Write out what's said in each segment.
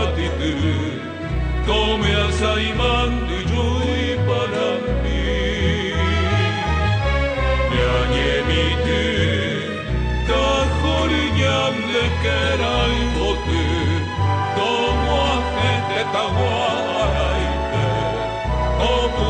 matitu come assai mandu giui panampi Mianyemitu kahorinyam lekerai motu Tomo gente tawaite Tomo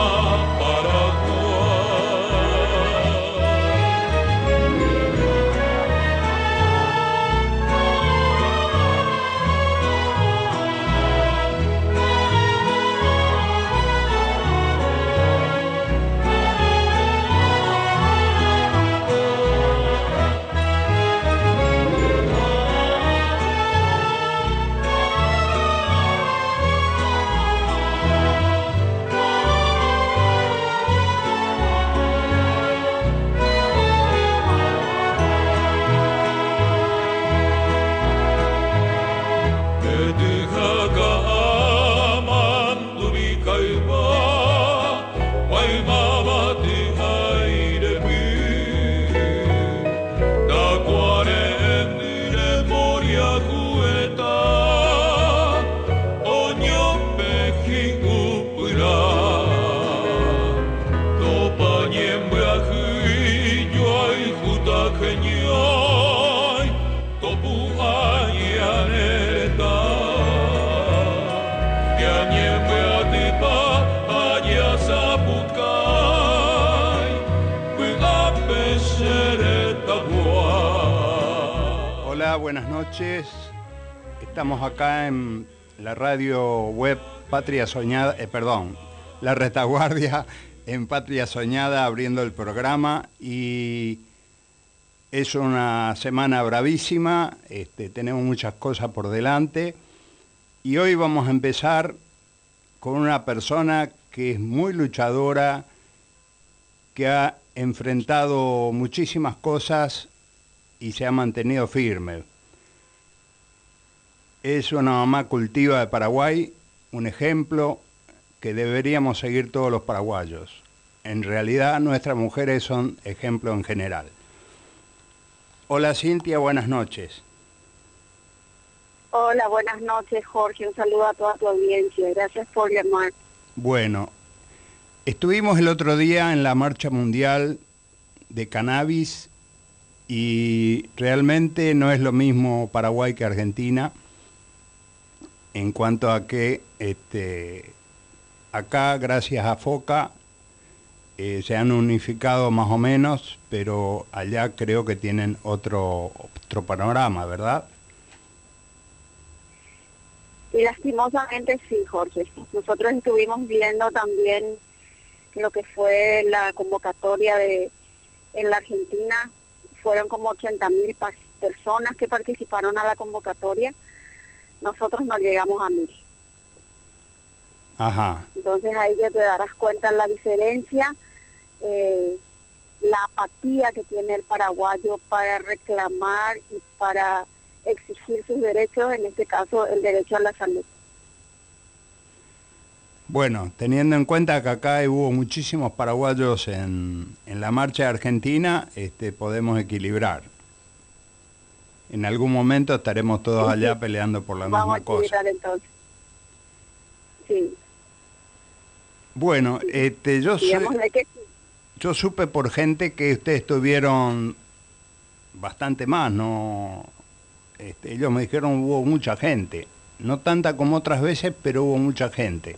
Buenas noches, estamos acá en la radio web Patria Soñada, La Retaguardia en Patria Soñada abriendo el programa y es una semana bravísima, tenemos muchas cosas por delante y hoy vamos a empezar con una persona que es muy luchadora, que ha enfrentado muchísimas cosas y se ha mantenido firme. Es una mamá cultiva de Paraguay, un ejemplo que deberíamos seguir todos los paraguayos. En realidad, nuestras mujeres son ejemplo en general. Hola Cintia, buenas noches. Hola, buenas noches Jorge, un saludo a toda tu audiencia, gracias por llamar. Bueno, estuvimos el otro día en la Marcha Mundial de Cannabis y realmente no es lo mismo Paraguay que Argentina. En cuanto a que acá, gracias a FOCA, se han unificado más o menos, pero allá creo que tienen otro panorama, ¿verdad? Y lastimosamente sí, Jorge. Nosotros estuvimos viendo también lo que fue la convocatoria en la Argentina. Fueron como 80.000 personas que participaron a la convocatoria. Nosotros no llegamos a 1.000. Ajá. Entonces ahí ya te darás cuenta la diferencia, la apatía que tiene el paraguayo para reclamar y para exigir sus derechos, en este caso el derecho a la salud. Bueno, teniendo en cuenta que acá hubo muchísimos paraguayos en la marcha de Argentina, podemos equilibrar. En algún momento estaremos todos allá peleando por la misma cosa. Entonces. Sí. Bueno, yo supe por gente que ustedes estuvieron bastante más, ¿no? Ellos me dijeron hubo mucha gente, no tanta como otras veces, pero hubo mucha gente.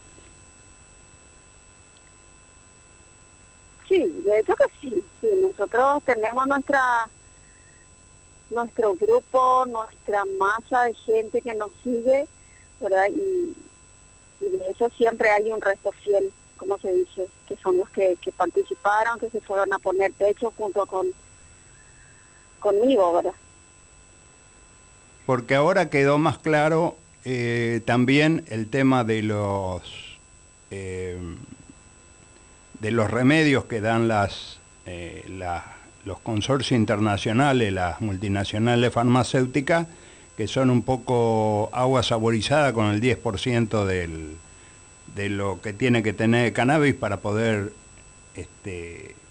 Sí, de hecho que sí. Nosotros tenemos nuestro grupo, nuestra masa de gente que nos sigue, ¿verdad? Y de eso siempre hay un resto fiel, como se dice, que son los que participaron, que se fueron a poner pecho junto conmigo, ¿verdad? Porque ahora quedó más claro también el tema de los remedios que dan los consorcios internacionales, las multinacionales farmacéuticas, que son un poco agua saborizada con el 10% de lo que tiene que tener cannabis para poder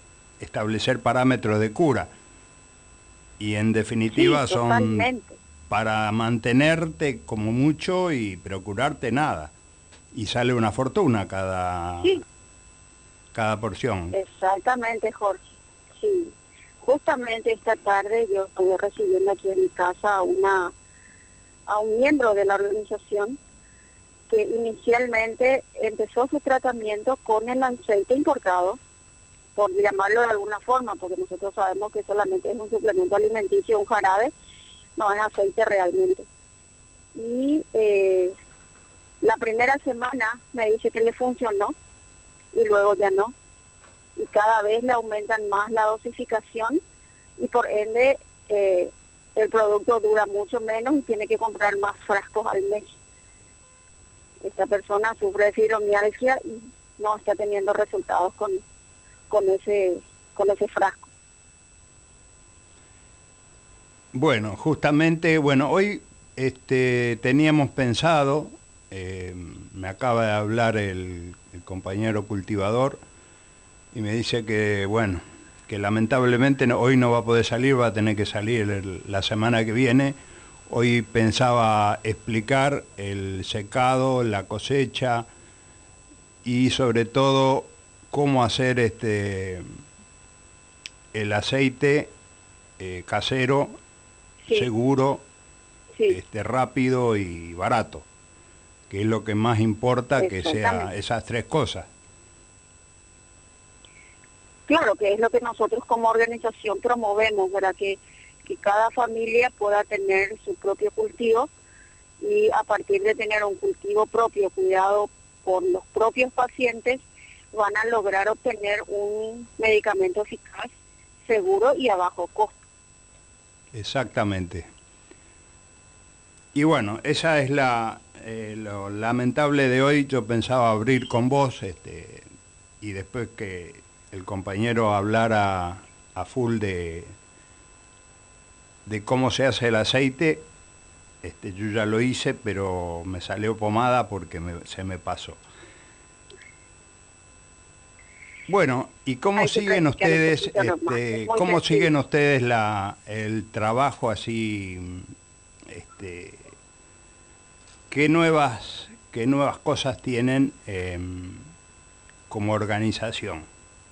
establecer parámetros de cura. Y en definitiva sí, son para mantenerte como mucho y procurarte nada. Y sale una fortuna Sí, cada porción. exactamente, Jorge. Sí. Justamente esta tarde yo estuve recibiendo aquí en mi casa a un miembro de la organización que inicialmente empezó su tratamiento con el aceite importado, por llamarlo de alguna forma, porque nosotros sabemos que solamente es un suplemento alimenticio, un jarabe, no es aceite realmente. Y la primera semana me dice que le funcionó y luego ya no. Y cada vez le aumentan más la dosificación y por ende el producto dura mucho menos y tiene que comprar más frascos al mes. Esta persona sufre de fibromialgia y no está teniendo resultados con ese frasco. Bueno, justamente, hoy teníamos pensado, me acaba de hablar el compañero cultivador y me dice que, que lamentablemente hoy no va a poder salir, va a tener que salir la semana que viene. Hoy pensaba explicar el secado, la cosecha y sobre todo cómo hacer el aceite casero, Sí, seguro, sí, rápido y barato, que es lo que más importa, que sea exactamente. esas tres cosas. Claro que es lo que nosotros como organización promovemos, ¿verdad? Que cada familia pueda tener su propio cultivo y a partir de tener un cultivo propio cuidado por los propios pacientes van a lograr obtener un medicamento eficaz, seguro y a bajo costo. Exactamente. Y bueno, esa es lo lamentable de hoy. Yo pensaba abrir con vos y después que el compañero hablara a full de cómo se hace el aceite. Yo ya lo hice, pero me salió pomada porque se me pasó. Bueno, ¿y cómo Hay que siguen practicar un ustedes, poquito nomás, es muy cómo sencillo. siguen ustedes el trabajo así, qué nuevas cosas tienen como organización?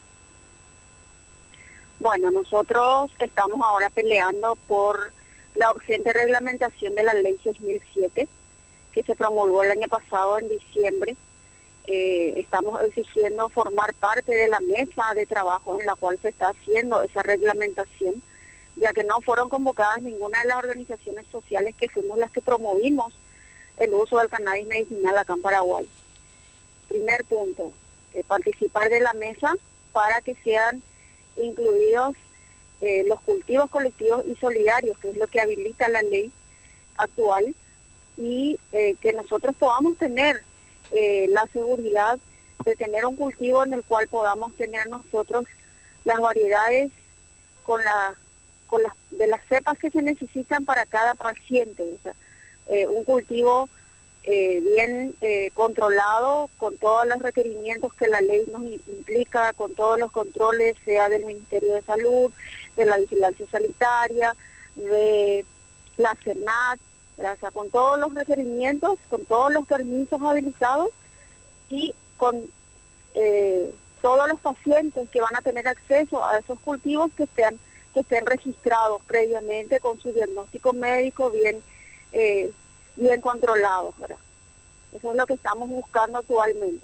Bueno, nosotros estamos ahora peleando por la urgente reglamentación de la ley 6007 que se promulgó el año pasado en diciembre. Estamos exigiendo formar parte de la mesa de trabajo en la cual se está haciendo esa reglamentación, ya que no fueron convocadas ninguna de las organizaciones sociales que fuimos las que promovimos el uso del cannabis medicinal acá en Paraguay. Primer punto, participar de la mesa para que sean incluidos los cultivos colectivos y solidarios, que es lo que habilita la ley actual, y que nosotros podamos tener la seguridad de tener un cultivo en el cual podamos tener nosotros las variedades con las de las cepas que se necesitan para cada paciente. O sea, un cultivo bien controlado, con todos los requerimientos que la ley nos implica, con todos los controles, sea del Ministerio de Salud, de la Vigilancia Sanitaria, de la CERNAT, o sea, con todos los requerimientos, con todos los permisos habilitados y con todos los pacientes que van a tener acceso a esos cultivos que estén registrados previamente con su diagnóstico médico bien controlados, ¿verdad? Eso es lo que estamos buscando actualmente.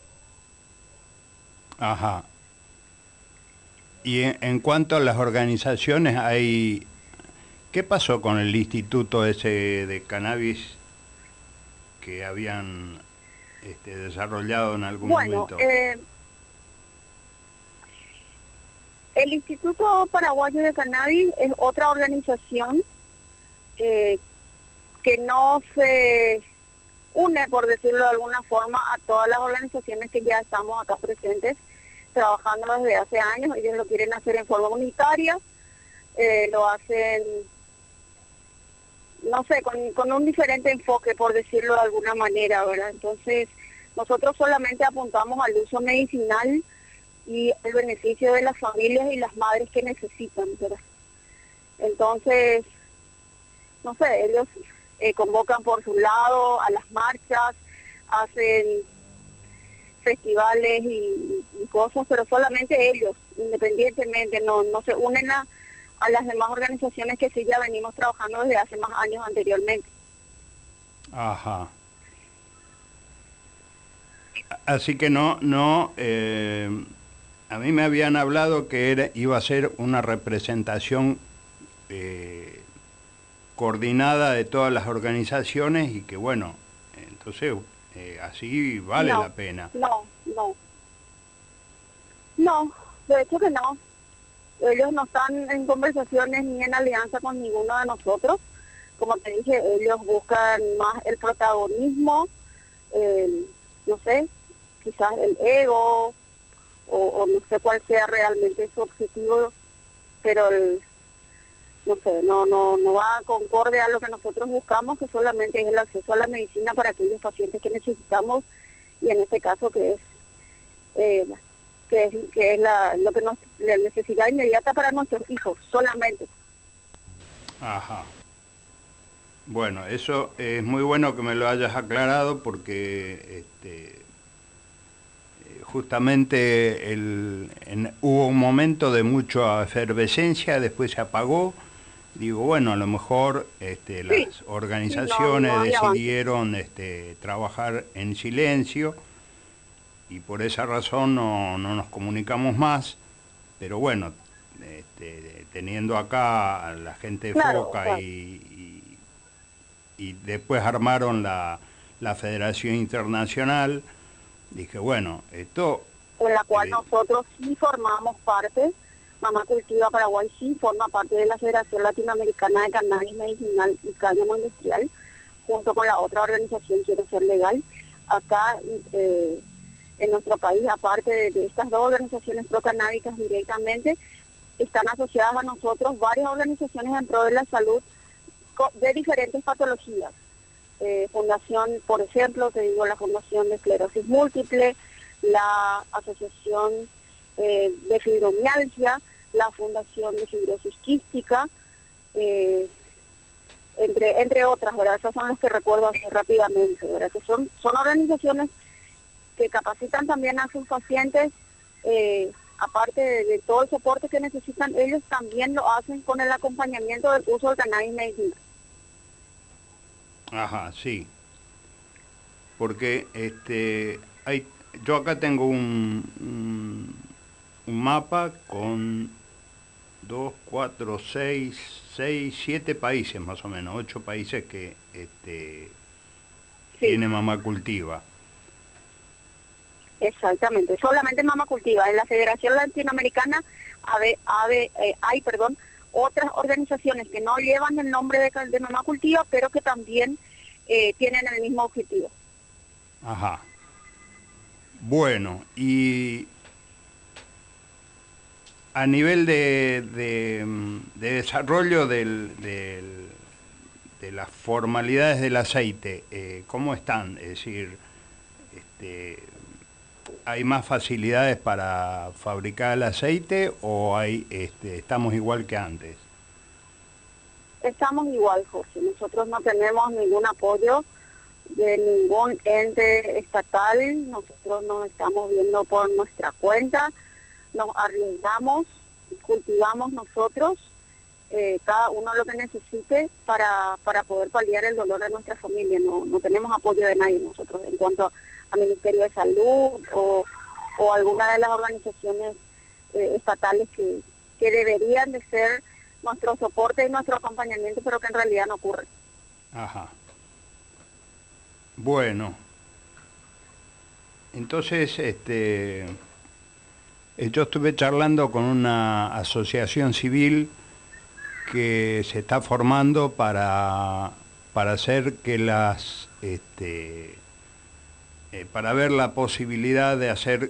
Ajá. Y en cuanto a las organizaciones, ¿qué pasó con el instituto ese de cannabis que habían desarrollado en algún momento? El Instituto Paraguayo de Cannabis es otra organización que no se une, por decirlo de alguna forma, a todas las organizaciones que ya estamos acá presentes, trabajando desde hace años. Ellos lo quieren hacer en forma unitaria, lo hacen, no sé, con un diferente enfoque, por decirlo de alguna manera, ¿verdad? Entonces, nosotros solamente apuntamos al uso medicinal y el beneficio de las familias y las madres que necesitan, ¿verdad? Entonces, no sé, ellos convocan por su lado a las marchas, hacen festivales y cosas, pero solamente ellos, independientemente, no se unen a las demás organizaciones que sí ya venimos trabajando desde hace más años anteriormente. Ajá. Así que no, a mí me habían hablado que iba a ser una representación coordinada de todas las organizaciones y que bueno, entonces así vale la pena. No, de hecho que no. Ellos no están en conversaciones ni en alianza con ninguno de nosotros. Como te dije, ellos buscan más el protagonismo, no sé, quizás el ego, o no sé cuál sea realmente su objetivo, pero no sé, no va concorde a lo que nosotros buscamos, que solamente es el acceso a la medicina para aquellos pacientes que necesitamos, y en este caso que es lo que la necesidad inmediata para nuestros hijos, solamente. Ajá. Bueno, eso es muy bueno que me lo hayas aclarado porque justamente hubo un momento de mucha efervescencia, después se apagó. Digo, bueno, a lo mejor las organizaciones decidieron trabajar en silencio y por esa razón no nos comunicamos más, pero bueno, teniendo acá a la gente de FOCA Claro. y después armaron la Federación Internacional, dije, bueno, esto... En la cual nosotros sí formamos parte. Mamá Cultiva Paraguay sí forma parte de la Federación Latinoamericana de Cannabis Medicinal y Cáñamo Industrial, junto con la otra organización Quiero Ser Legal. Acá en nuestro país, aparte de estas dos organizaciones procanábicas directamente, están asociadas a nosotros varias organizaciones en pro de la salud de diferentes patologías. Fundación, por ejemplo, te digo, la Fundación de Esclerosis Múltiple, la Asociación de Fibromialgia, la Fundación de Fibrosis Quística, entre otras, ¿verdad? Esas son las que recuerdo así rápidamente, ¿verdad? Que son organizaciones que capacitan también a sus pacientes, aparte de todo el soporte que necesitan, ellos también lo hacen con el acompañamiento del uso del cannabis medicinal. Ajá, sí. Porque yo acá tengo un mapa con 2, 4, 6, 7 países más o menos, 8 países que tiene Mamá Cultiva. Exactamente, solamente Mamá Cultiva. En la Federación Latinoamericana hay otras organizaciones que no llevan el nombre de Mamá Cultiva, pero que también tienen el mismo objetivo. Ajá. Bueno, y a nivel de desarrollo de las formalidades del aceite, ¿cómo están? Es decir, ¿hay más facilidades para fabricar el aceite o estamos igual que antes? Estamos igual, Jorge. Nosotros no tenemos ningún apoyo de ningún ente estatal. Nosotros nos estamos viendo por nuestra cuenta. Nos arriesgamos, cultivamos nosotros, cada uno lo que necesite para poder paliar el dolor de nuestra familia. No tenemos apoyo de nadie nosotros en cuanto al Ministerio de Salud o alguna de las organizaciones estatales que deberían de ser nuestro soporte y nuestro acompañamiento, pero que en realidad no ocurre. Ajá. Bueno, entonces yo estuve charlando con una asociación civil que se está formando para hacer que para ver la posibilidad de hacer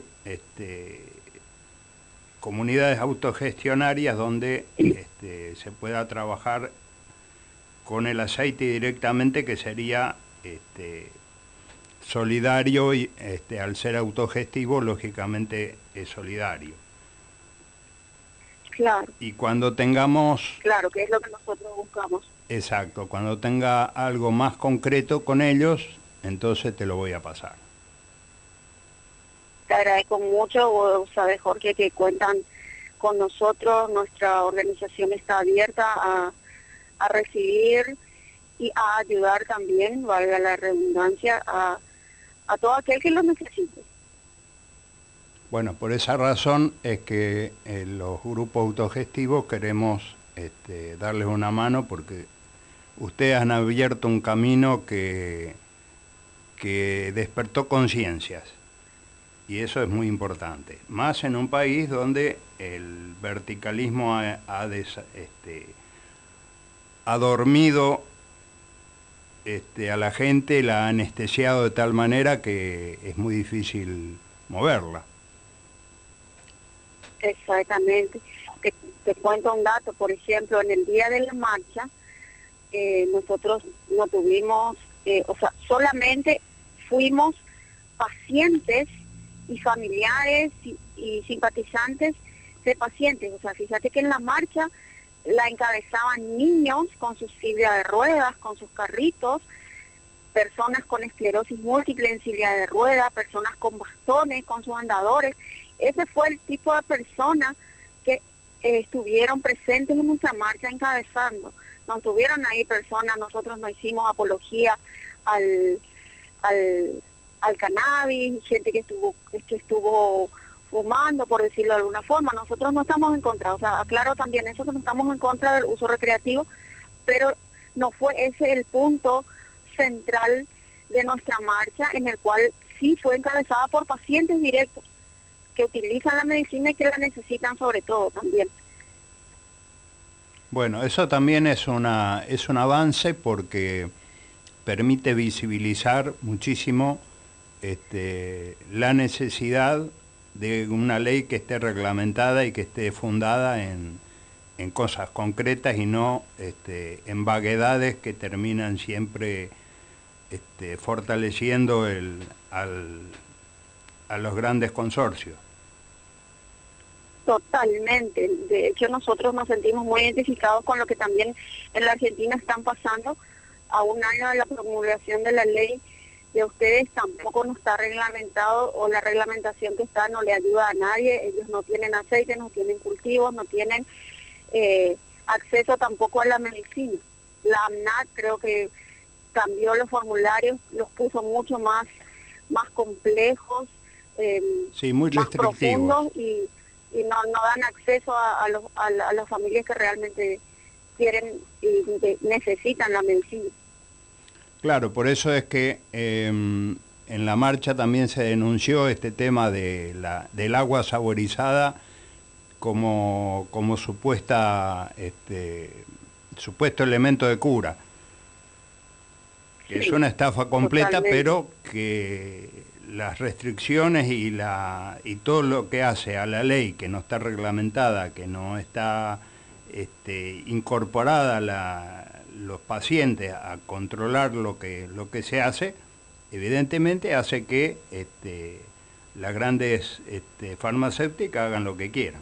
comunidades autogestionarias donde se pueda trabajar con el aceite directamente, que sería solidario y al ser autogestivo, lógicamente es solidario. Claro, Y cuando tengamos, claro, que es lo que nosotros buscamos. exacto, cuando tenga algo más concreto con ellos, entonces te lo voy a pasar. Te agradezco mucho, vos sabés, Jorge, que cuentan con nosotros. Nuestra organización está abierta a recibir y a ayudar también, valga la redundancia, a todo aquel que lo necesite. Bueno, por esa razón es que los grupos autogestivos queremos darles una mano porque ustedes han abierto un camino que despertó conciencias y eso es muy importante, más en un país donde el verticalismo ha dormido a la gente, la ha anestesiado de tal manera que es muy difícil moverla. Exactamente. Te cuento un dato, por ejemplo, en el día de la marcha, nosotros no tuvimos, solamente fuimos pacientes y familiares y simpatizantes de pacientes. O sea, fíjate que en la marcha la encabezaban niños con sus sillas de ruedas, con sus carritos, personas con esclerosis múltiple en silla de ruedas, personas con bastones, con sus andadores. Ese fue el tipo de personas que estuvieron presentes en nuestra marcha encabezando. No estuvieron ahí personas, nosotros no hicimos apología al cannabis, gente que estuvo fumando, por decirlo de alguna forma. Nosotros no estamos en contra, o sea, aclaro también eso, que no estamos en contra del uso recreativo, pero no fue ese el punto central de nuestra marcha, en el cual sí fue encabezada por pacientes directos que utilizan la medicina y que la necesitan sobre todo también. Bueno, eso también es un avance porque permite visibilizar muchísimo la necesidad de una ley que esté reglamentada y que esté fundada en cosas concretas y no en vaguedades que terminan siempre fortaleciendo a los grandes consorcios. Totalmente. De hecho, nosotros nos sentimos muy identificados con lo que también en la Argentina están pasando. A un año de la promulgación de la ley de ustedes tampoco no está reglamentado, o la reglamentación que está no le ayuda a nadie. Ellos no tienen aceite, no tienen cultivos, no tienen acceso tampoco a la medicina. La AMNAT creo que cambió los formularios, los puso mucho más complejos, sí, muy más restrictivos. profundos y no dan acceso a las familias que realmente quieren y necesitan la medicina. Claro, por eso es que en la marcha también se denunció este tema del agua saborizada como supuesto elemento de cura. Que sí, es una estafa completa, totalmente. Pero que las restricciones y todo lo que hace a la ley que no está reglamentada, que no está incorporada los pacientes a controlar lo que se hace, evidentemente hace que las grandes farmacéuticas hagan lo que quieran.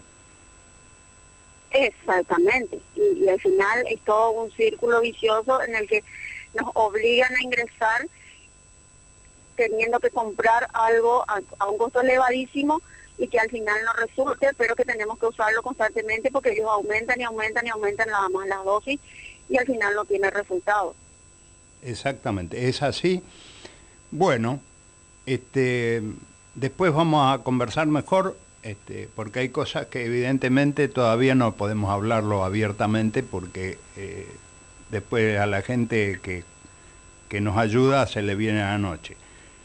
Exactamente, y al final es todo un círculo vicioso en el que nos obligan a ingresar teniendo que comprar algo a un costo elevadísimo y que al final no resulte, pero que tenemos que usarlo constantemente porque ellos aumentan y aumentan y aumentan nada más las dosis y al final no tiene resultado. Exactamente, es así. Bueno, después vamos a conversar mejor, porque hay cosas que evidentemente todavía no podemos hablarlo abiertamente porque después a la gente que nos ayuda se le viene a la noche.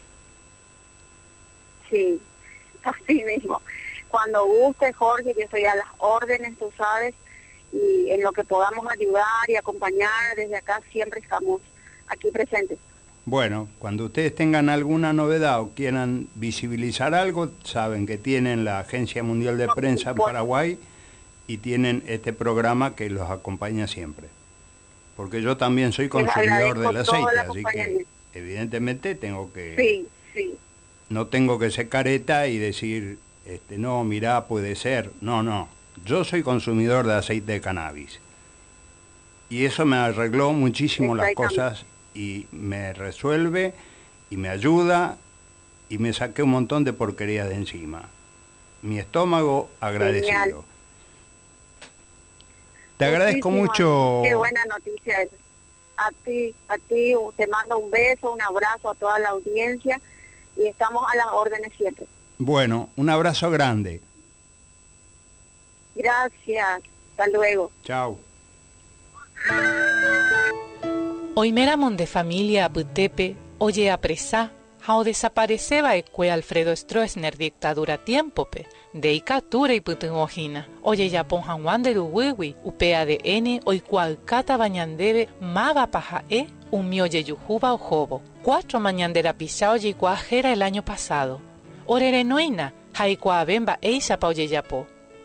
Sí, así mismo. Cuando guste, Jorge, yo estoy a las órdenes, tú sabes, y en lo que podamos ayudar y acompañar desde acá siempre estamos aquí presentes. Bueno, cuando ustedes tengan alguna novedad o quieran visibilizar algo, saben que tienen la Agencia Mundial de Prensa en Paraguay y tienen este programa que los acompaña siempre. Porque yo también soy consumidor del aceite, así que evidentemente tengo que... Sí. No tengo que ser careta y decir, no, mirá, puede ser. No, Yo soy consumidor de aceite de cannabis y eso me arregló muchísimo las cosas y me resuelve y me ayuda y me saqué un montón de porquerías de encima. Mi estómago agradecido. Genial. Te agradezco mucho. Qué buena noticia es. A ti, te mando un beso, un abrazo a toda la audiencia y estamos a las órdenes siempre. Bueno, un abrazo grande. Gracias, hasta luego. Chao. Oimeramon de familia Aputepe, oye apresá, hao desapareceba ecue Alfredo Stroessner dictadura tiempope, de icatura y putungojina, oye yapon hanwan de uwiwi, upea de n, oikual cata bañandebe, maga paja un mioye yujuba ojobo, 4 mañandera pisao yikuajera el año pasado, orerenoina, haikua bemba eisa pa oye yapo,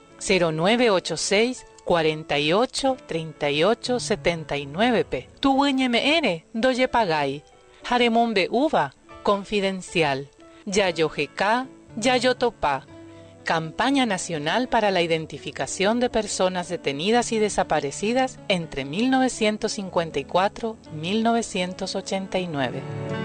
0986 48 38 79 p. Tu mr doye pagai. Jaremombe uva confidencial. Yayo GK, Yayo Topá. Campaña Nacional para la Identificación de Personas Detenidas y Desaparecidas entre 1954 y 1989.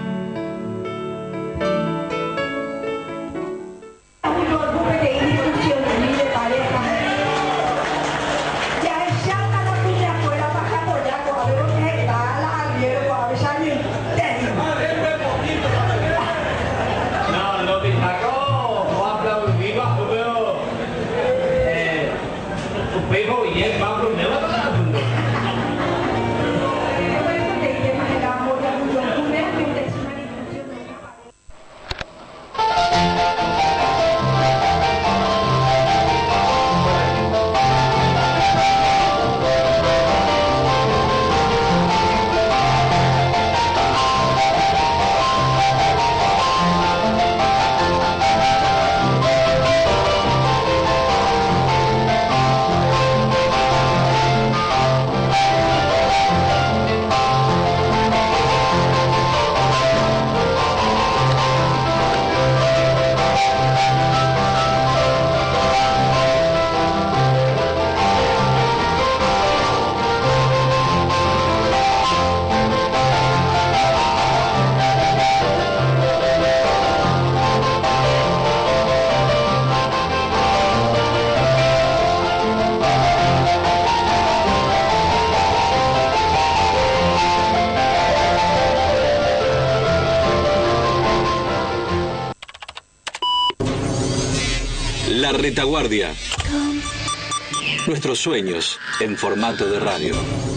La Retaguardia. Nuestros sueños en formato de radio.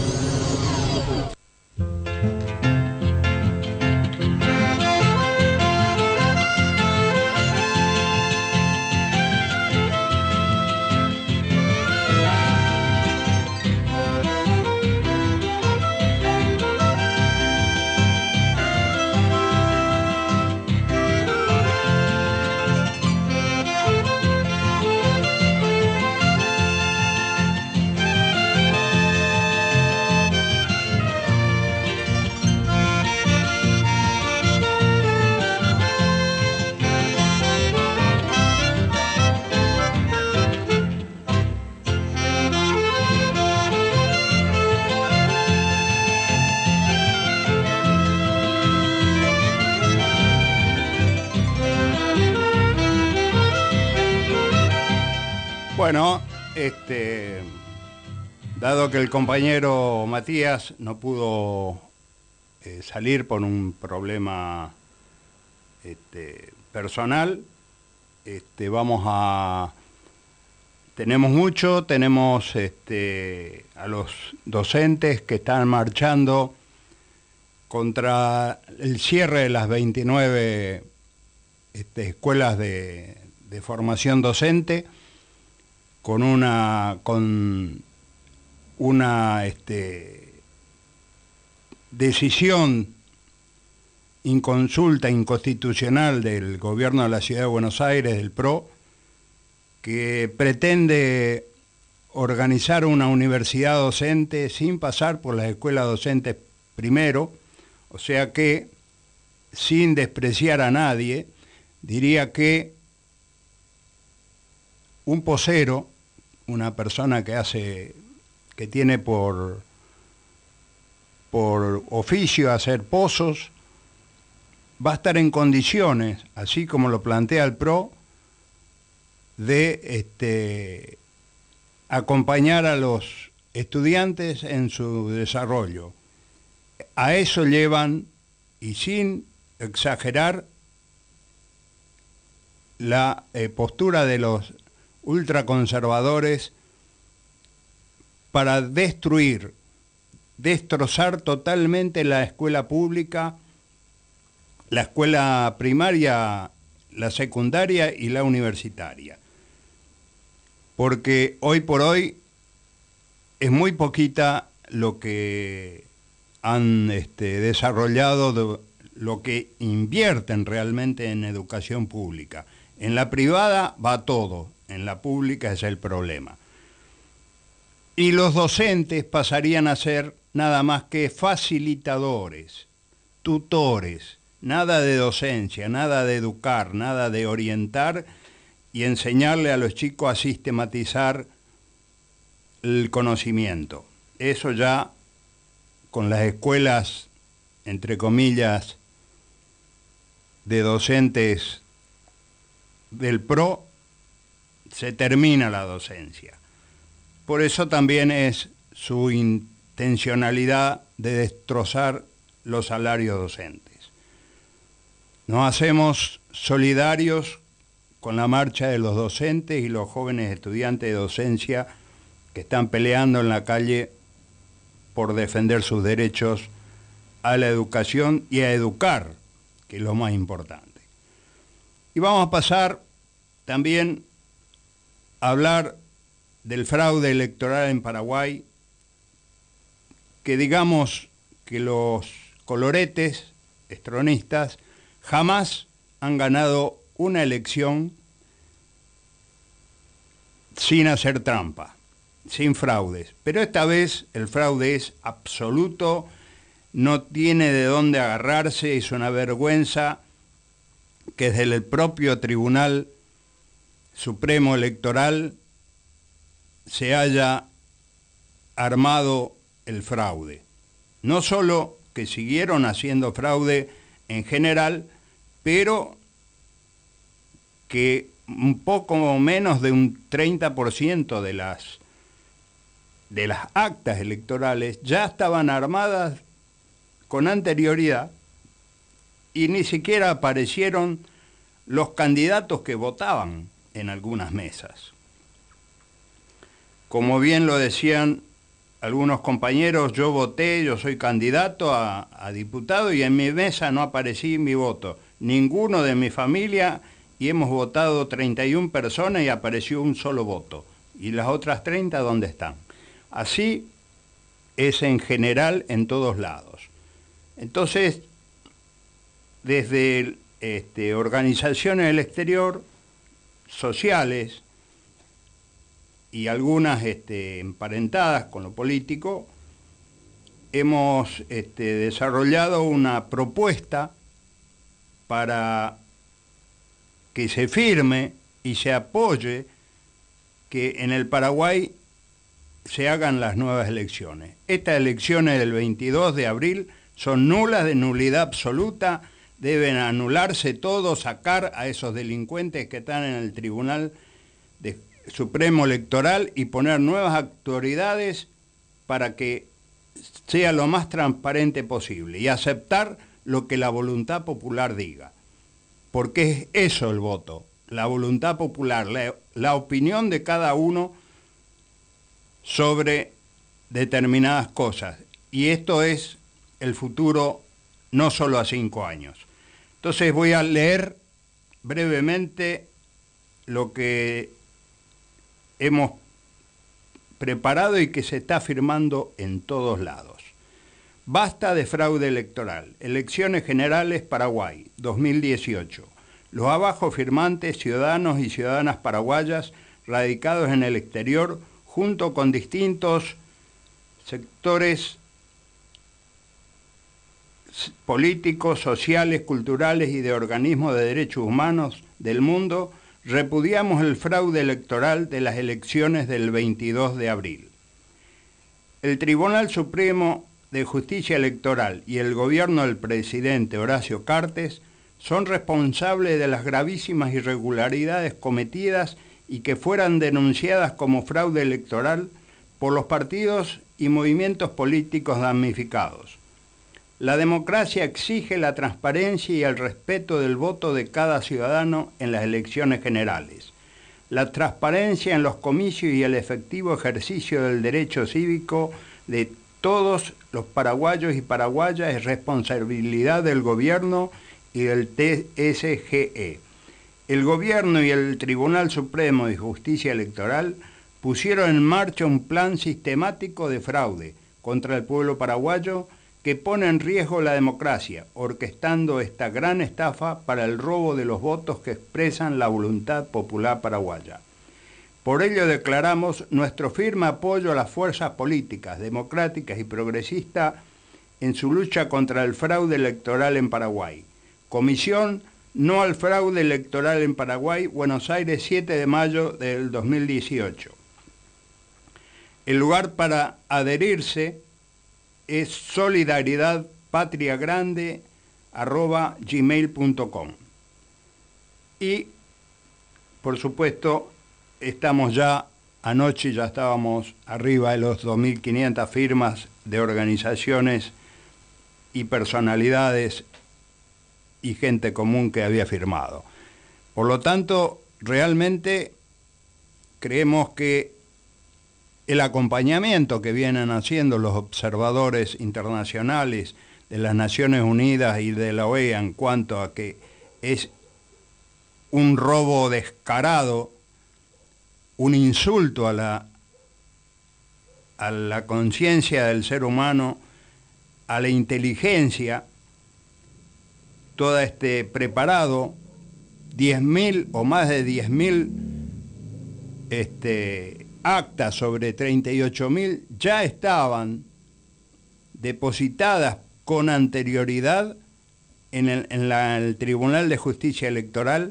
Bueno, dado que el compañero Matías no pudo salir por un problema personal, tenemos a los docentes que están marchando contra el cierre de las 29 escuelas de formación docente, con una decisión inconsulta, inconstitucional del gobierno de la Ciudad de Buenos Aires, del PRO, que pretende organizar una universidad docente sin pasar por las escuelas docentes primero, o sea que, sin despreciar a nadie, diría que un posero una persona que tiene por oficio hacer pozos, va a estar en condiciones, así como lo plantea el PRO, de acompañar a los estudiantes en su desarrollo. A eso llevan, y sin exagerar, la postura de los ultraconservadores para destrozar totalmente la escuela pública, la escuela primaria, la secundaria y la universitaria. Porque hoy por hoy es muy poquita lo que han desarrollado, lo que invierten realmente en educación pública. En la privada va todo, en la pública es el problema. Y los docentes pasarían a ser nada más que facilitadores, tutores, nada de docencia, nada de educar, nada de orientar y enseñarle a los chicos a sistematizar el conocimiento. Eso ya con las escuelas, entre comillas, de docentes del PRO, se termina la docencia. Por eso también es su intencionalidad de destrozar los salarios docentes. Nos hacemos solidarios con la marcha de los docentes y los jóvenes estudiantes de docencia que están peleando en la calle por defender sus derechos a la educación y a educar, que es lo más importante. Y vamos a pasar también a hablar del fraude electoral en Paraguay, que digamos que los coloretes estronistas jamás han ganado una elección sin hacer trampa, sin fraudes. Pero esta vez el fraude es absoluto, no tiene de dónde agarrarse, es una vergüenza que desde el propio Tribunal Supremo Electoral se haya armado el fraude. No solo que siguieron haciendo fraude en general, pero que un poco menos de un 30% de las actas electorales ya estaban armadas con anterioridad y ni siquiera aparecieron los candidatos que votaban en algunas mesas. Como bien lo decían algunos compañeros, yo voté, yo soy candidato a diputado y en mi mesa no aparecí mi voto. Ninguno de mi familia, y hemos votado 31 personas y apareció un solo voto. ¿Y las otras 30 dónde están? Así es en general en todos lados. Entonces, desde organizaciones del exterior, sociales, y algunas emparentadas con lo político, hemos desarrollado una propuesta para que se firme y se apoye que en el Paraguay se hagan las nuevas elecciones. Estas elecciones del 22 de abril son nulas, de nulidad absoluta, deben anularse todo, sacar a esos delincuentes que están en el Tribunal Supremo Electoral y poner nuevas autoridades para que sea lo más transparente posible y aceptar lo que la voluntad popular diga. Porque es eso el voto, la voluntad popular, la opinión de cada uno sobre determinadas cosas. Y esto es el futuro no solo a 5 años. Entonces voy a leer brevemente lo que hemos preparado y que se está firmando en todos lados. Basta de fraude electoral. Elecciones Generales Paraguay, 2018. Los abajo firmantes, ciudadanos y ciudadanas paraguayas radicados en el exterior, junto con distintos sectores políticos, sociales, culturales y de organismos de derechos humanos del mundo, repudiamos el fraude electoral de las elecciones del 22 de abril. El Tribunal Supremo de Justicia Electoral y el gobierno del presidente Horacio Cartes son responsables de las gravísimas irregularidades cometidas y que fueran denunciadas como fraude electoral por los partidos y movimientos políticos damnificados. La democracia exige la transparencia y el respeto del voto de cada ciudadano en las elecciones generales. La transparencia en los comicios y el efectivo ejercicio del derecho cívico de todos los paraguayos y paraguayas es responsabilidad del gobierno y del TSGE. El gobierno y el Tribunal Supremo de Justicia Electoral pusieron en marcha un plan sistemático de fraude contra el pueblo paraguayo que pone en riesgo la democracia, orquestando esta gran estafa para el robo de los votos que expresan la voluntad popular paraguaya. Por ello declaramos nuestro firme apoyo a las fuerzas políticas, democráticas y progresistas en su lucha contra el fraude electoral en Paraguay. Comisión No al Fraude Electoral en Paraguay, Buenos Aires, 7 de mayo del 2018. El lugar para adherirse es solidaridadpatriagrande@gmail.com. Y, por supuesto, estamos ya, anoche ya estábamos arriba de los 2.500 firmas de organizaciones y personalidades y gente común que había firmado. Por lo tanto, realmente creemos que el acompañamiento que vienen haciendo los observadores internacionales de las Naciones Unidas y de la OEA en cuanto a que es un robo descarado, un insulto a la conciencia del ser humano, a la inteligencia, todo este preparado, 10.000 o más de 10.000 actas sobre 38.000 ya estaban depositadas con anterioridad en el Tribunal de Justicia Electoral,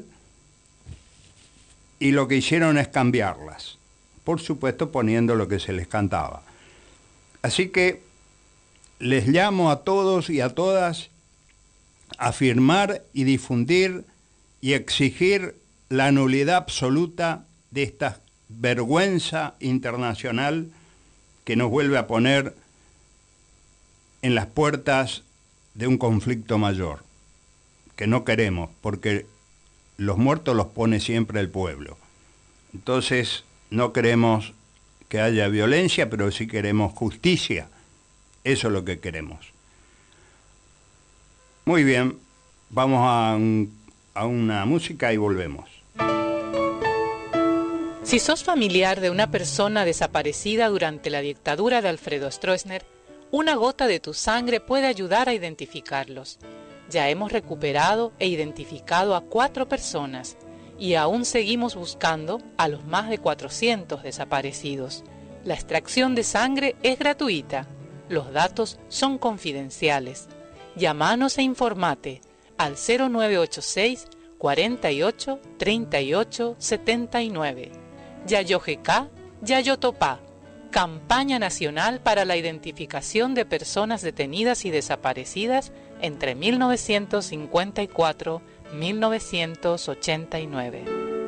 y lo que hicieron es cambiarlas, por supuesto poniendo lo que se les cantaba. Así que les llamo a todos y a todas a firmar y difundir y exigir la nulidad absoluta de esta vergüenza internacional que nos vuelve a poner en las puertas de un conflicto mayor, que no queremos, porque los muertos los pone siempre el pueblo. Entonces, no queremos que haya violencia, pero sí queremos justicia. Eso es lo que queremos. Muy bien, vamos a una música y volvemos. Si sos familiar de una persona desaparecida durante la dictadura de Alfredo Stroessner, una gota de tu sangre puede ayudar a identificarlos. Ya hemos recuperado e identificado a 4 personas y aún seguimos buscando a los más de 400 desaparecidos. La extracción de sangre es gratuita. Los datos son confidenciales. Llámanos e informate al 0986 48 38 79. Yayojeca, Yayotopá. Campaña Nacional para la Identificación de Personas Detenidas y Desaparecidas entre 1954 y 1989.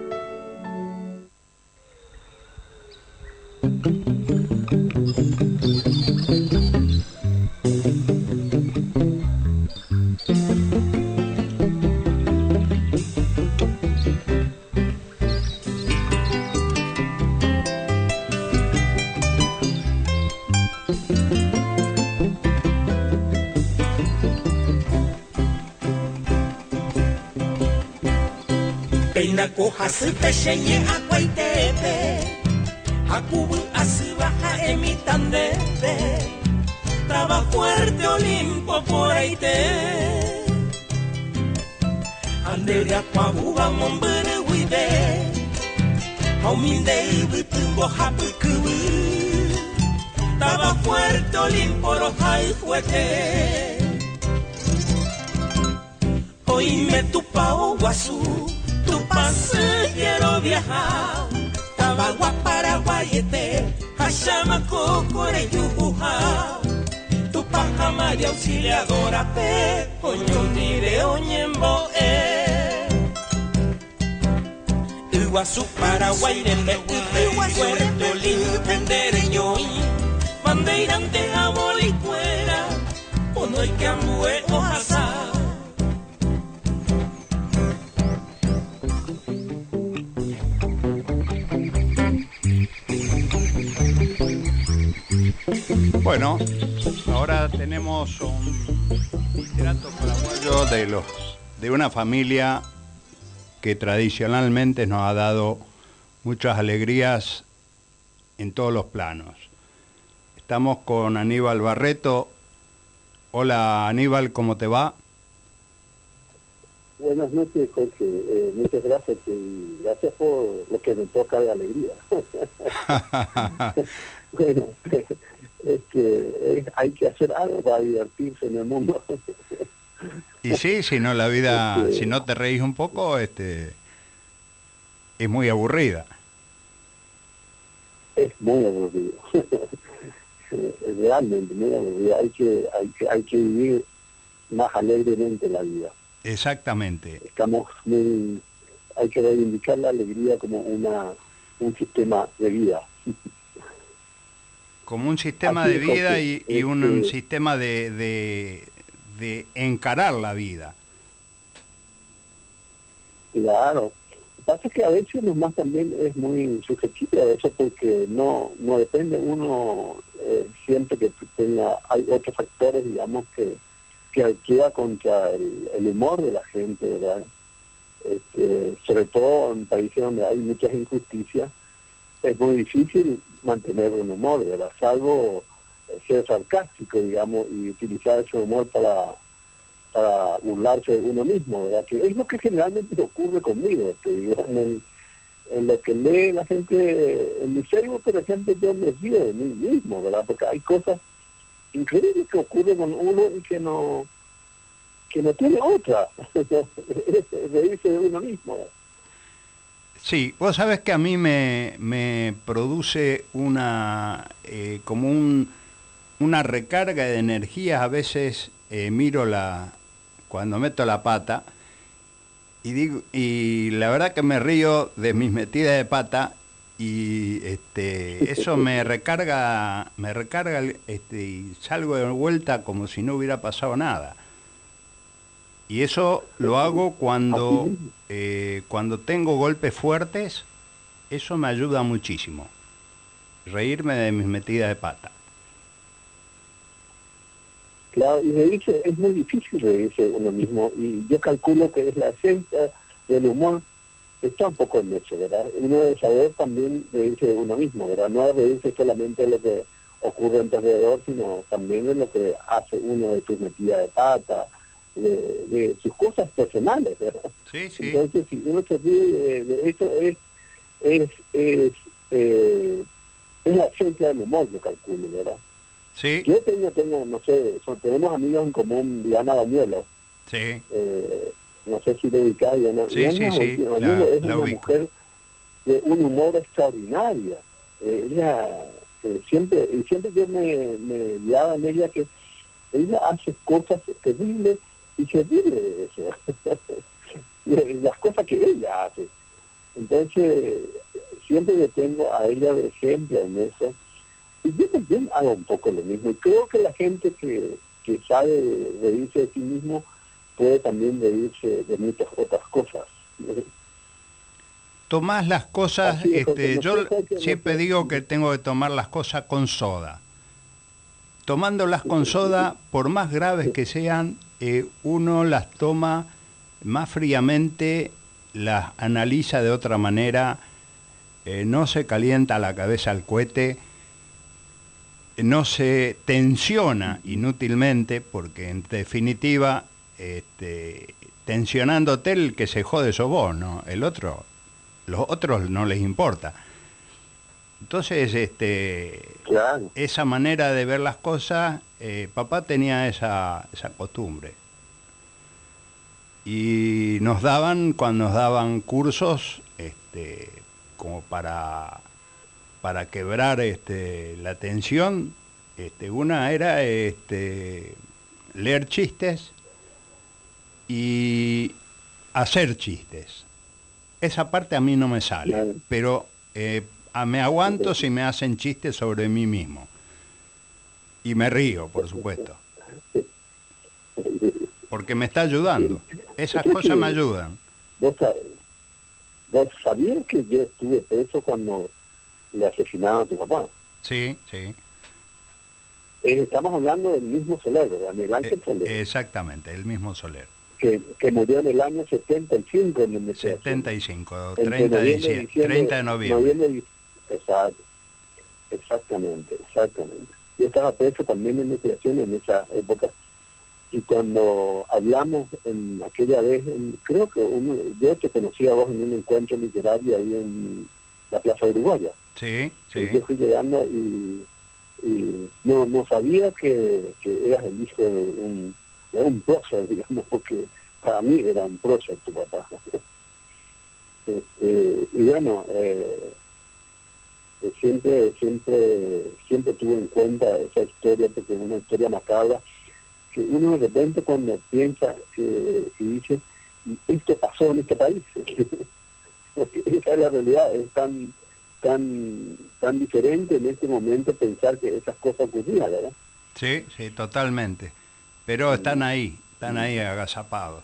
Peinaco hasupe shenye aguaitepe Hakubu asubaja emitandete Traba fuerte Olimpo por aite Andere aquabuba mombere wide Hauminde ibutumbo hapukubu Traba fuerte Olimpo rojai fuete Oime tu pao guasu Tu pasajero ha Tabagua Paraguayete Hashama Kokore Yubuha Tupaja María Auxiliadora Pe Oñondire Oñembo Iguazú Paraguay Puerto Limpendereño Bandeirante Abolicuera Ono y que ambue Ojasa Bueno, ahora tenemos un literato paraguayo de una familia que tradicionalmente nos ha dado muchas alegrías en todos los planos. Estamos con Aníbal Barreto. Hola Aníbal, ¿cómo te va? Buenas noches, Jorge. Muchas gracias y gracias por lo que me toca de alegría. Bueno, es que hay que hacer algo para divertirse en el mundo. Y sí, si no la vida, si no te reís un poco, es muy aburrida. Es muy aburrido. Es realmente muy aburrido. Hay que vivir más alegremente la vida. Exactamente. Hay que reivindicar la alegría como un sistema de vida. Como un sistema de vida y un sistema de encarar la vida. Claro. Lo que pasa es que a veces nomás también es muy subjetivo eso porque no depende uno siempre que hay otros factores, digamos, que actúa contra el humor de la gente, ¿verdad? Sobre todo en países donde hay muchas injusticias, es muy difícil mantener un humor, ¿verdad? Salvo ser sarcástico, digamos, y utilizar ese humor para burlarse de uno mismo, ¿verdad? Que es lo que generalmente ocurre conmigo, en lo que lee la gente en mi Facebook, por ejemplo, yo me río de mí mismo, ¿verdad? Porque hay cosas increíbles que ocurren con uno y que no tiene otra, reírse de uno mismo, ¿verdad? Sí, vos sabés que a mí me produce una una recarga de energías. A veces miro cuando meto la pata y la verdad que me río de mis metidas de pata y eso me recarga y salgo de vuelta como si no hubiera pasado nada. Y eso lo hago cuando tengo golpes fuertes. Eso me ayuda muchísimo. Reírme de mis metidas de pata. Claro, y reírse es muy difícil reírse de uno mismo. Y yo calculo que es la esencia del humor. Está un poco en eso, ¿verdad? Uno debe saber también reírse de uno mismo, ¿verdad? No reírse solamente de lo que ocurre en tu alrededor, sino también de lo que hace uno de sus metidas de pata, de sus cosas personales, ¿verdad? Sí, sí. Entonces, si uno se ríe de eso, es la esencia del humor, yo calculo, ¿verdad? Sí. Yo tengo, no sé, tenemos amigos en común, Diana Bañuelos. Sí. No sé si le ubicás, Diana. Sí, Diana sí. Bañuelos es una ubico. mujer de un humor extraordinario. Ella siempre yo me guiaba en ella que ella hace cosas terribles y se ríe de eso. Las cosas que ella hace. Entonces, siempre le tengo a ella de ejemplo en eso. Y yo también hago un poco lo mismo. Y creo que la gente que sabe reírse de sí mismo puede también reírse de muchas otras cosas. Tomás las cosas, yo siempre digo que tengo que tomar las cosas con soda. Tomándolas con soda, por más graves que sean, uno las toma más fríamente, las analiza de otra manera, no se calienta la cabeza al cohete, no se tensiona inútilmente, porque en definitiva, tensionándote el que se jode sos vos, ¿no? Los otros no les importa. Entonces, Claro. esa manera de ver las cosas, papá tenía esa costumbre. Y cuando nos daban cursos, como para quebrar la tensión. Una era leer chistes y hacer chistes. Esa parte a mí no me sale, Claro. pero me aguanto si me hacen chistes sobre mí mismo. Y me río, por supuesto. Porque me está ayudando. Esas cosas me ayudan. ¿Vos sabías que yo estuve preso cuando le asesinaron a tu papá? Sí, sí. Estamos hablando del mismo Soler, ¿verdad? Miguel Ángel Soler, Exactamente, el mismo Soler. que murió en el año 75 en la investigación. 75, Entre 30 de noviembre y diciembre, diciembre, 30 de noviembre. Exactamente. Yo estaba preso también en investigación en esa época. Y cuando hablamos en aquella vez, creo que yo te conocí a vos en un encuentro literario ahí en la Plaza Uruguaya. Sí, Y sí. yo fui llegando y no sabía que eras el hijo de un prócer, digamos, porque para mí era un prócer tu papá. Y bueno, siempre tuve en cuenta esa historia, porque es una historia macabra, que uno de repente cuando piensa y dice, esto pasó en este país, porque esa es la realidad, es tan diferente en este momento pensar que esas cosas ocurrían, ¿verdad? Sí, sí, totalmente. Pero están ahí agazapados.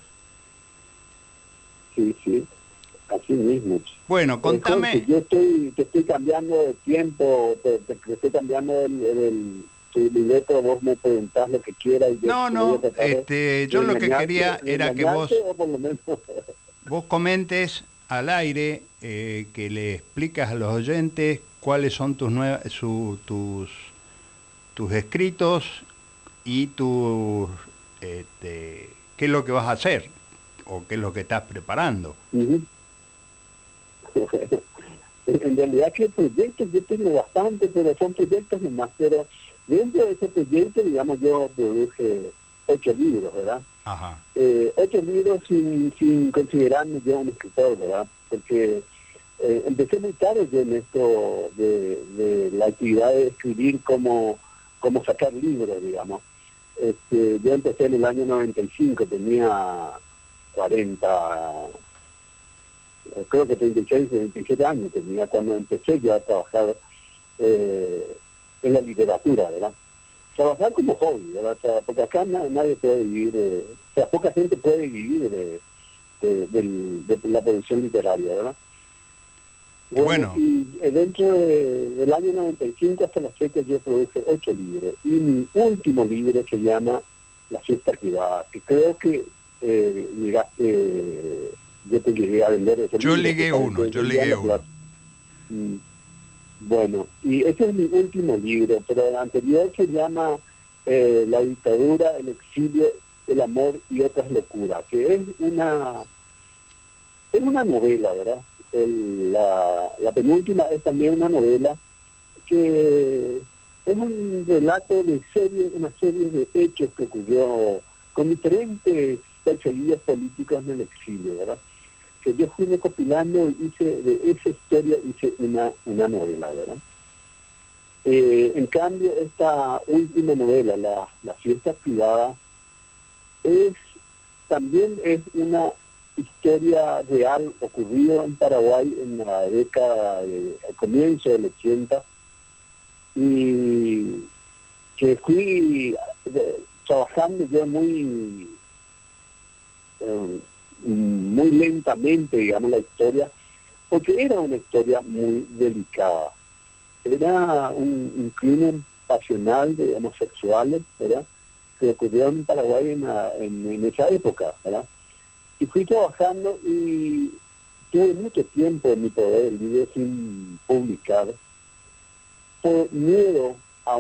Sí, así mismo. Bueno, contame. Jorge, yo te estoy cambiando de tiempo, te estoy cambiando tu libreto, vos me preguntás lo que quieras. Y No, voy a tratar yo de lo que quería era que vos o por lo menos comentes al aire, que le explicas a los oyentes cuáles son tus escritos y qué es lo que vas a hacer o qué es lo que estás preparando. Ujú. En realidad que proyectos yo tengo bastante, pero son proyectos nomás, pero dentro de ese proyecto, digamos, yo produje 8 libros, ¿verdad? Ajá. 8 libros sin considerarme yo un escritor, ¿verdad? Porque empecé muy tarde yo en esto de la actividad de escribir como sacar libros, digamos. Yo empecé en el año 95, tenía 40, creo que 36, 27 años tenía cuando empecé yo a trabajar en la literatura, ¿verdad? Trabajar como hobby, ¿verdad? O sea, porque acá nadie puede vivir, poca gente puede vivir de la producción literaria, ¿verdad? Bueno. Y dentro del año 95 hasta la fecha yo produje 8 libros. Y mi último libro se llama La fiesta privada, que creo que yo te llegué a vender ese Yo libro. ligué uno. Bueno, y ese es mi último libro, pero el anterior se llama La dictadura, el exilio, el amor y otras locuras, que es una novela, ¿verdad? La penúltima es también una novela que es un relato de una serie de hechos que ocurrió con diferentes perseguidos políticos en el exilio, ¿verdad? Que yo fui recopilando y de esa historia hice una novela, ¿verdad? En cambio, esta última novela, La fiesta privada, también es una historia real ocurrida en Paraguay en la década al comienzo del 80, y que fui trabajando yo muy lentamente, digamos, la historia, porque era una historia muy delicada. Era un crimen pasional de homosexuales, ¿verdad?, que ocurrió en Paraguay en esa época, ¿verdad? Y fui trabajando y tuve mucho tiempo en mi poder el libro sin publicar, por miedo a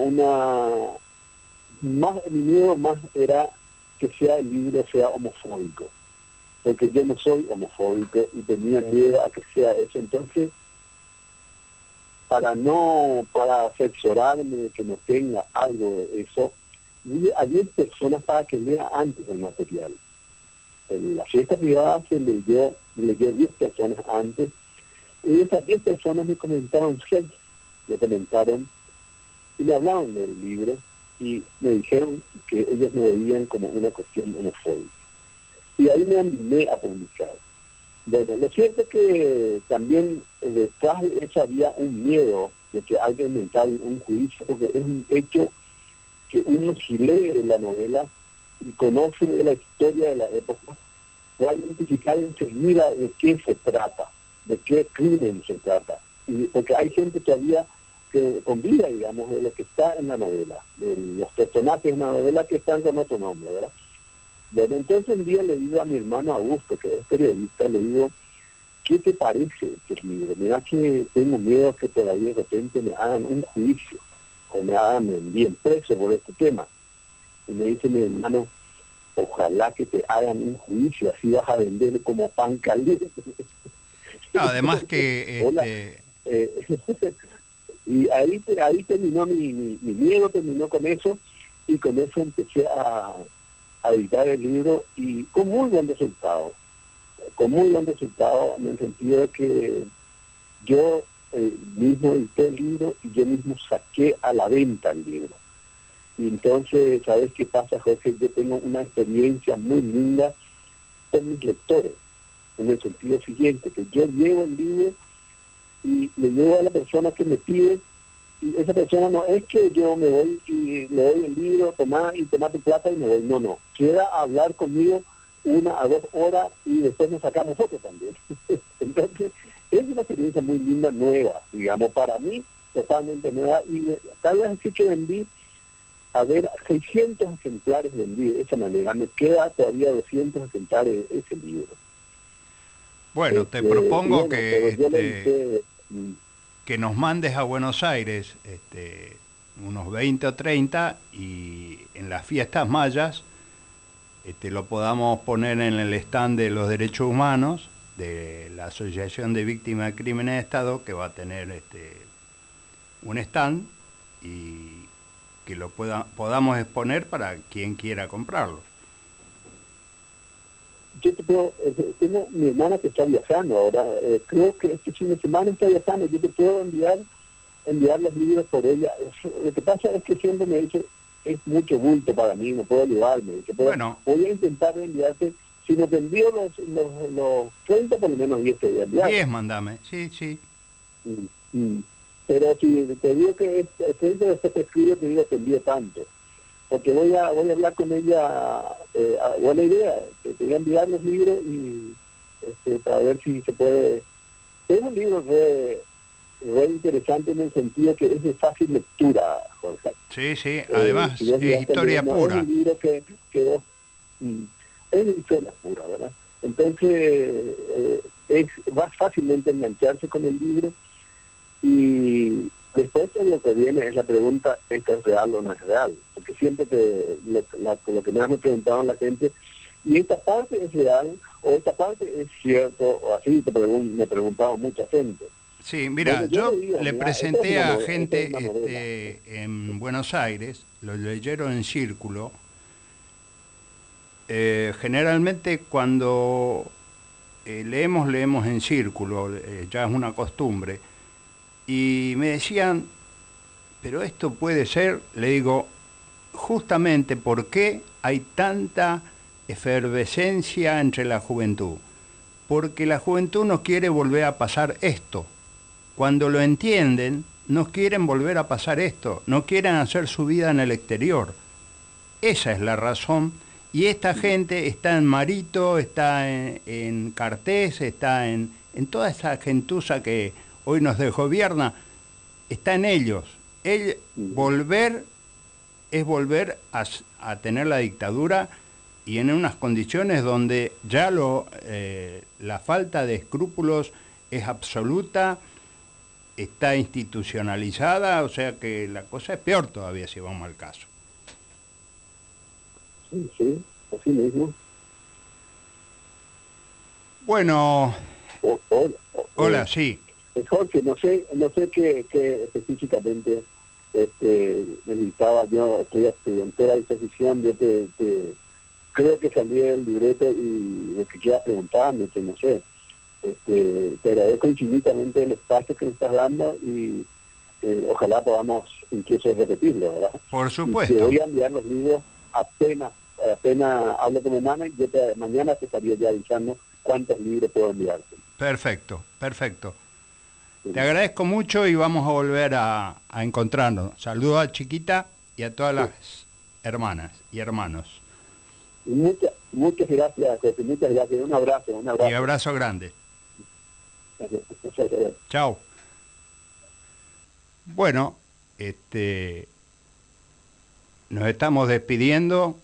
mi miedo más era que el libro sea homofóbico, porque yo no soy homofóbico y tenía miedo a que sea eso. Entonces, para asesorarme de que no tenga algo de eso, vi a 10 personas para que lea antes el material. En la fiesta privada se leyó 10 personas antes, Y esas 10 personas me comentaron 6, me comentaron y me hablaron del libro y me dijeron que ellos me veían como una cuestión homofóbica. Y ahí me animé a publicar. Bueno, lo cierto es que también detrás de eso había un miedo de que alguien inventara un juicio, porque es un hecho que uno si lee la novela y conoce la historia de la época, va a identificar enseguida de qué se trata, de qué crimen se trata. Y porque hay gente todavía que convida, digamos, de lo que está en la novela, de los personajes en la novela que están con otro nombre, ¿verdad? Bueno, entonces un día le digo a mi hermano Augusto, que es periodista, le digo, ¿qué te parece este libro? Mira que tengo miedo que todavía de repente me hagan un juicio, o me envíen preso por este tema. Y me dice mi hermano, ojalá que te hagan un juicio, así vas a vender como pan caliente. No, además que... y ahí terminó mi miedo, terminó con eso, y con eso empecé a editar el libro, y con muy buen resultado. En el sentido de que yo mismo edité el libro y yo mismo saqué a la venta el libro. Y entonces, ¿sabes qué pasa, Jorge? Yo tengo una experiencia muy linda con mis lectores, en el sentido siguiente, que yo llevo el libro y le llevo a la persona que me pide, y esa persona no es que yo me voy y le doy el libro, toma tu plata y me voy, no, queda a hablar conmigo 1 a 2 horas y después nos sacamos fotos también. Entonces, es una experiencia muy linda, nueva, digamos, para mí, totalmente nueva, y tal vez así que vendí, a ver, 600 ejemplares vendí de esa manera, me queda todavía 200 ejemplares de ese libro. Bueno, te propongo que que nos mandes a Buenos Aires unos 20 o 30 y en las fiestas mayas lo podamos poner en el stand de los derechos humanos de la Asociación de Víctimas de Crímenes de Estado, que va a tener un stand y que lo podamos exponer para quien quiera comprarlo. Yo tengo mi hermana que está viajando ahora, creo que este fin de semana está viajando, yo te puedo enviar los libros por ella. Lo que pasa es que siempre me dice, es mucho bulto para mí, no puedo ayudarme. Bueno, voy a intentar enviarte, si no te envío los 30, por lo menos 10 te voy a enviar. 10 mandame, sí. Pero si te digo que el 30 después te escribo, te digo te envío tanto. Porque voy a hablar con ella, buena idea, te voy a enviar los libros y para ver si se puede. Es un libro re interesante en el sentido que es de fácil lectura, Jorge. Sí, además es historia pura. Es un libro que es historia pura, ¿verdad? Entonces es más fácilmente engancharse con el libro, y después lo que viene es la pregunta, ¿esto es real o no es real? Porque siempre lo que más me preguntaban la gente, ¿y esta parte es real o esta parte es cierto? O así me preguntaba mucha gente. Sí, mira, Bueno, yo digo, le mira, presenté a novela, gente en Buenos Aires, lo leyeron en círculo. Generalmente cuando leemos en círculo, ya es una costumbre, y me decían, pero esto puede ser, le digo, justamente ¿por qué hay tanta efervescencia entre la juventud? Porque la juventud no quiere volver a pasar esto. Cuando lo entienden, no quieren volver a pasar esto, no quieren hacer su vida en el exterior. Esa es la razón. Y esta gente está en Marito, está en Cartés, está en toda esa gentuza que hoy nos desgobierna, está en ellos. Volver es volver a tener la dictadura, y en unas condiciones donde ya la falta de escrúpulos es absoluta, está institucionalizada, o sea que la cosa es peor todavía si vamos al caso. Sí, así mismo. Bueno, hola, sí. Jorge, no sé qué específicamente necesitaba. Yo estoy a tu entera disposición. Yo creo que salí del libreto y lo que quieras preguntarme, que no sé. Te agradezco agradezco infinitamente el espacio que me estás dando y ojalá podamos incluso repetirlo, ¿verdad? Por supuesto. Y te voy a enviar los libros apenas hablo con mi hermana y mañana te estaría ya avisando cuántos libros puedo enviarte. Perfecto. Te agradezco mucho y vamos a volver a encontrarnos. Saludos a Chiquita y a todas las hermanas y hermanos. Y muchas gracias, José, muchas gracias. Un abrazo. Y abrazo grande. Chao. Bueno, nos estamos despidiendo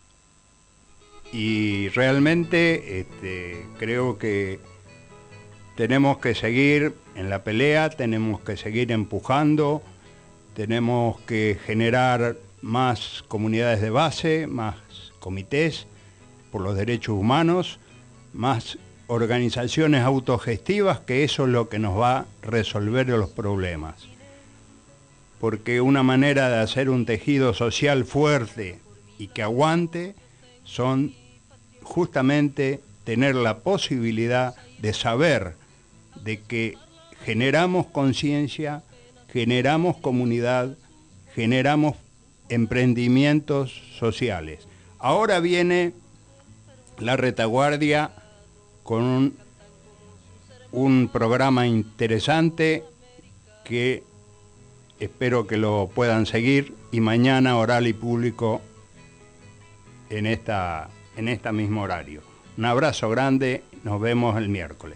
y realmente creo que tenemos que seguir en la pelea, tenemos que seguir empujando, tenemos que generar más comunidades de base, más comités por los derechos humanos, más organizaciones autogestivas, que eso es lo que nos va a resolver los problemas. Porque una manera de hacer un tejido social fuerte y que aguante son justamente tener la posibilidad de saber de que generamos conciencia, generamos comunidad, generamos emprendimientos sociales. Ahora viene la retaguardia con un programa interesante que espero que lo puedan seguir, y mañana oral y público en este mismo horario. Un abrazo grande, nos vemos el miércoles.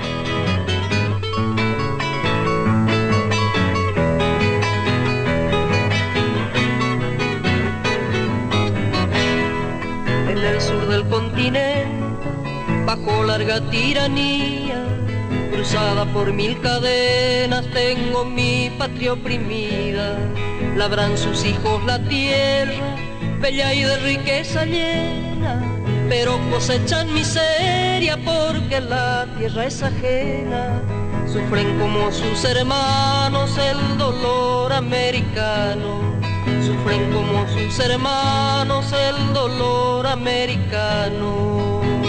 En el sur del continente, bajo larga tiranía, cruzada por 1000 cadenas, tengo mi patria oprimida. Labran sus hijos la tierra, bella y de riqueza llena, pero cosechan miseria porque la tierra es ajena. Sufren como sus hermanos el dolor americano. Sufren como sus hermanos el dolor americano.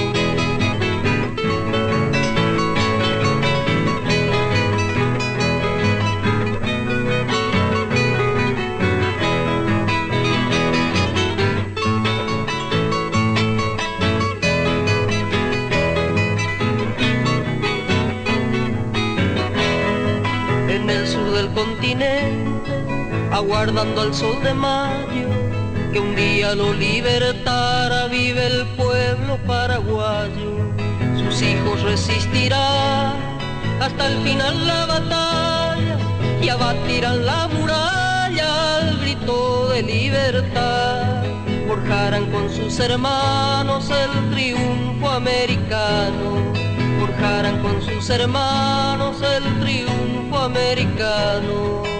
Continente, aguardando al sol de mayo, que un día lo libertara, vive el pueblo paraguayo. Sus hijos resistirán hasta el final la batalla y abatirán la muralla al grito de libertad. Forjarán con sus hermanos el triunfo americano. Forjarán con sus hermanos el triunfo americano.